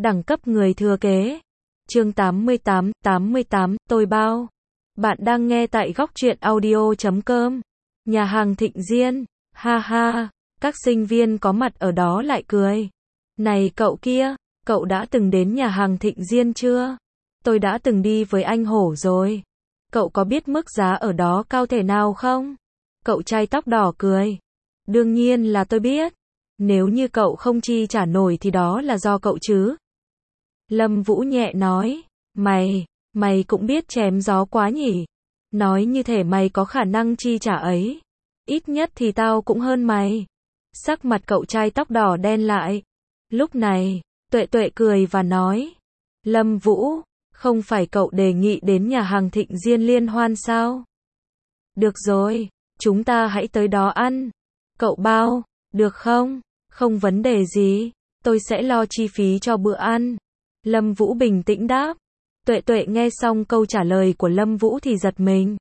Đẳng cấp người thừa kế. Chương 88, tôi bao. Bạn đang nghe tại góc truyện audio.com. Nhà hàng Thịnh Diên, ha ha, các sinh viên có mặt ở đó lại cười. Này cậu kia, cậu đã từng đến nhà hàng Thịnh Diên chưa? Tôi đã từng đi với anh Hổ rồi. Cậu có biết mức giá ở đó cao thể nào không? Cậu trai tóc đỏ cười. Đương nhiên là tôi biết. Nếu như cậu không chi trả nổi thì đó là do cậu chứ. Lâm Vũ nhẹ nói. Mày cũng biết chém gió quá nhỉ. Nói như thể mày có khả năng chi trả ấy. Ít nhất thì tao cũng hơn mày. Sắc mặt cậu trai tóc đỏ đen lại. Lúc này, Tuệ Tuệ cười và nói. Lâm Vũ, không phải cậu đề nghị đến nhà hàng Thịnh Diên liên hoan sao? Được rồi, chúng ta hãy tới đó ăn. Cậu bao, được không? Không vấn đề gì, tôi sẽ lo chi phí cho bữa ăn. Lâm Vũ bình tĩnh đáp. Tuệ Tuệ nghe xong câu trả lời của Lâm Vũ thì giật mình.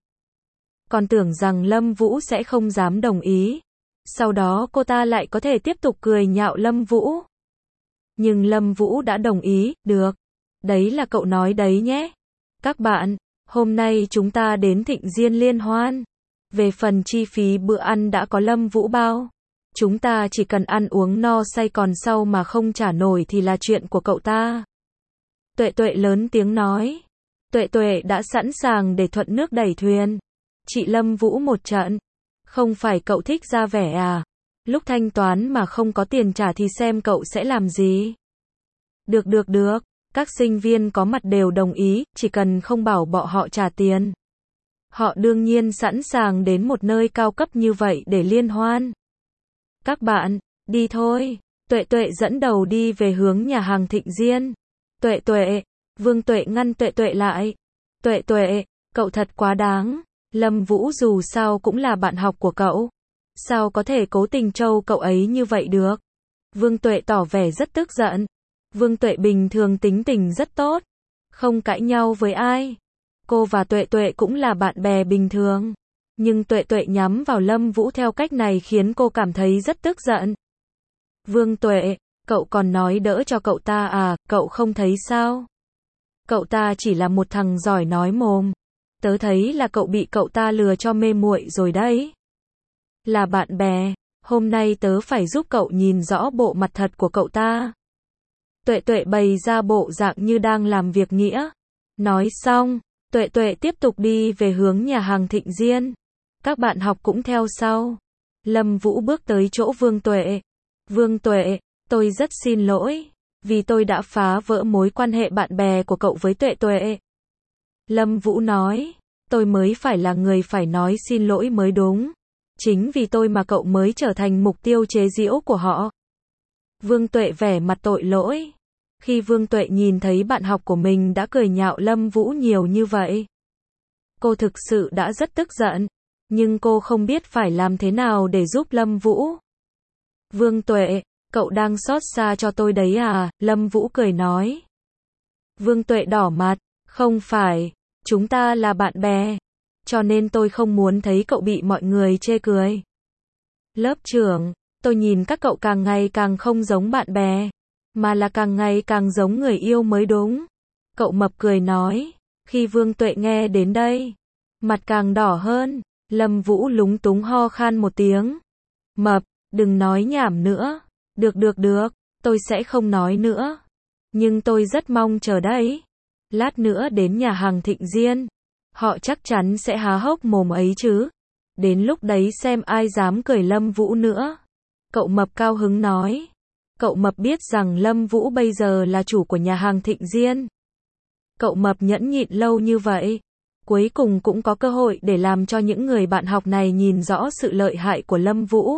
Còn tưởng rằng Lâm Vũ sẽ không dám đồng ý. Sau đó cô ta lại có thể tiếp tục cười nhạo Lâm Vũ. Nhưng Lâm Vũ đã đồng ý, được. Đấy là cậu nói đấy nhé. Các bạn, hôm nay chúng ta đến Thịnh Diên liên hoan. Về phần chi phí bữa ăn đã có Lâm Vũ bao. Chúng ta chỉ cần ăn uống no say, còn sau mà không trả nổi thì là chuyện của cậu ta. Tuệ Tuệ lớn tiếng nói. Tuệ Tuệ đã sẵn sàng để thuận nước đẩy thuyền. Chị Lâm Vũ một trận. Không phải cậu thích ra vẻ à? Lúc thanh toán mà không có tiền trả thì xem cậu sẽ làm gì? Được. Các sinh viên có mặt đều đồng ý, chỉ cần không bảo bọn họ trả tiền. Họ đương nhiên sẵn sàng đến một nơi cao cấp như vậy để liên hoan. Các bạn, đi thôi. Tuệ Tuệ dẫn đầu đi về hướng nhà hàng Thịnh Diên. Tuệ, Vương Tuệ ngăn Tuệ Tuệ lại. Tuệ, cậu thật quá đáng. Lâm Vũ dù sao cũng là bạn học của cậu. Sao có thể cố tình trêu cậu ấy như vậy được? Vương Tuệ tỏ vẻ rất tức giận. Vương Tuệ bình thường tính tình rất tốt. Không cãi nhau với ai. Cô và Tuệ Tuệ cũng là bạn bè bình thường. Nhưng Tuệ Tuệ nhắm vào Lâm Vũ theo cách này khiến cô cảm thấy rất tức giận. Vương Tuệ, cậu còn nói đỡ cho cậu ta à, cậu không thấy sao? Cậu ta chỉ là một thằng giỏi nói mồm. Tớ thấy là cậu bị cậu ta lừa cho mê muội rồi đấy. Là bạn bè, hôm nay tớ phải giúp cậu nhìn rõ bộ mặt thật của cậu ta. Tuệ Tuệ bày ra bộ dạng như đang làm việc nghĩa. Nói xong, Tuệ Tuệ tiếp tục đi về hướng nhà hàng Thịnh Diên. Các bạn học cũng theo sau. Lâm Vũ bước tới chỗ Vương Tuệ. Vương Tuệ, tôi rất xin lỗi, vì tôi đã phá vỡ mối quan hệ bạn bè của cậu với Tuệ Tuệ. Lâm Vũ nói, tôi mới phải là người phải nói xin lỗi mới đúng. Chính vì tôi mà cậu mới trở thành mục tiêu chế giễu của họ. Vương Tuệ vẻ mặt tội lỗi. Khi Vương Tuệ nhìn thấy bạn học của mình đã cười nhạo Lâm Vũ nhiều như vậy, cô thực sự đã rất tức giận. Nhưng cô không biết phải làm thế nào để giúp Lâm Vũ. Vương Tuệ, cậu đang xót xa cho tôi đấy à? Lâm Vũ cười nói. Vương Tuệ đỏ mặt. Không phải, chúng ta là bạn bè. Cho nên tôi không muốn thấy cậu bị mọi người chê cười. Lớp trưởng, tôi nhìn các cậu càng ngày càng không giống bạn bè, mà là càng ngày càng giống người yêu mới đúng. Cậu mập cười nói. Khi Vương Tuệ nghe đến đây, mặt càng đỏ hơn. Lâm Vũ lúng túng ho khan một tiếng. Mập, đừng nói nhảm nữa. Được, tôi sẽ không nói nữa. Nhưng tôi rất mong chờ đấy. Lát nữa đến nhà hàng Thịnh Diên, họ chắc chắn sẽ há hốc mồm ấy chứ. Đến lúc đấy xem ai dám cười Lâm Vũ nữa. Cậu mập cao hứng nói. Cậu mập biết rằng Lâm Vũ bây giờ là chủ của nhà hàng Thịnh Diên. Cậu mập nhẫn nhịn lâu như vậy, cuối cùng cũng có cơ hội để làm cho những người bạn học này nhìn rõ sự lợi hại của Lâm Vũ.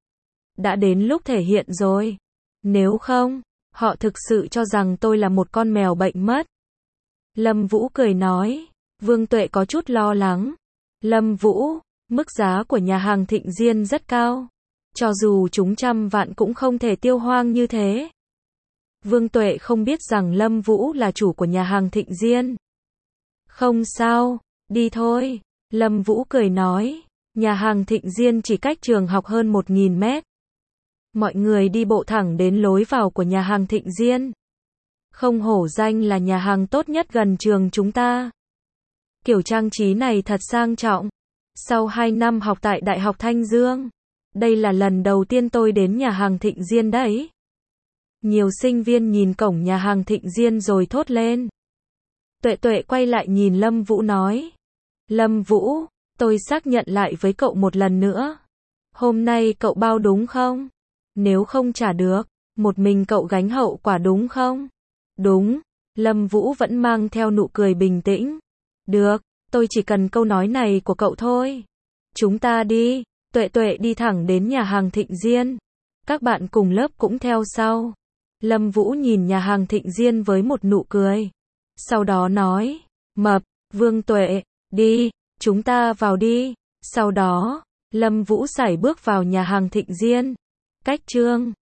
Đã đến lúc thể hiện rồi. Nếu không, họ thực sự cho rằng tôi là một con mèo bệnh mất. Lâm Vũ cười nói. Vương Tuệ có chút lo lắng. Lâm Vũ, mức giá của nhà hàng Thịnh Diên rất cao. Cho dù chúng 100 vạn cũng không thể tiêu hoang như thế. Vương Tuệ không biết rằng Lâm Vũ là chủ của nhà hàng Thịnh Diên. Không sao, đi thôi. Lâm Vũ cười nói. Nhà hàng Thịnh Diên chỉ cách trường học hơn 1000 mét. Mọi người đi bộ thẳng đến lối vào của nhà hàng Thịnh Diên. Không hổ danh là nhà hàng tốt nhất gần trường chúng ta. Kiểu trang trí này thật sang trọng. Sau 2 năm học tại Đại học Thanh Dương, đây là lần đầu tiên tôi đến nhà hàng Thịnh Diên đấy. Nhiều sinh viên nhìn cổng nhà hàng Thịnh Diên rồi thốt lên. Tuệ Tuệ quay lại nhìn Lâm Vũ nói. Lâm Vũ, tôi xác nhận lại với cậu một lần nữa. Hôm nay cậu bao đúng không? Nếu không trả được, một mình cậu gánh hậu quả đúng không? Đúng. Lâm Vũ vẫn mang theo nụ cười bình tĩnh. Được, tôi chỉ cần câu nói này của cậu thôi. Chúng ta đi. Tuệ Tuệ đi thẳng đến nhà hàng Thịnh Diên. Các bạn cùng lớp cũng theo sau. Lâm Vũ nhìn nhà hàng Thịnh Diên với một nụ cười. Sau đó nói, Mập, Vương Tuệ, đi, chúng ta vào đi. Sau đó, Lâm Vũ sải bước vào nhà hàng Thịnh Diên. Cách chương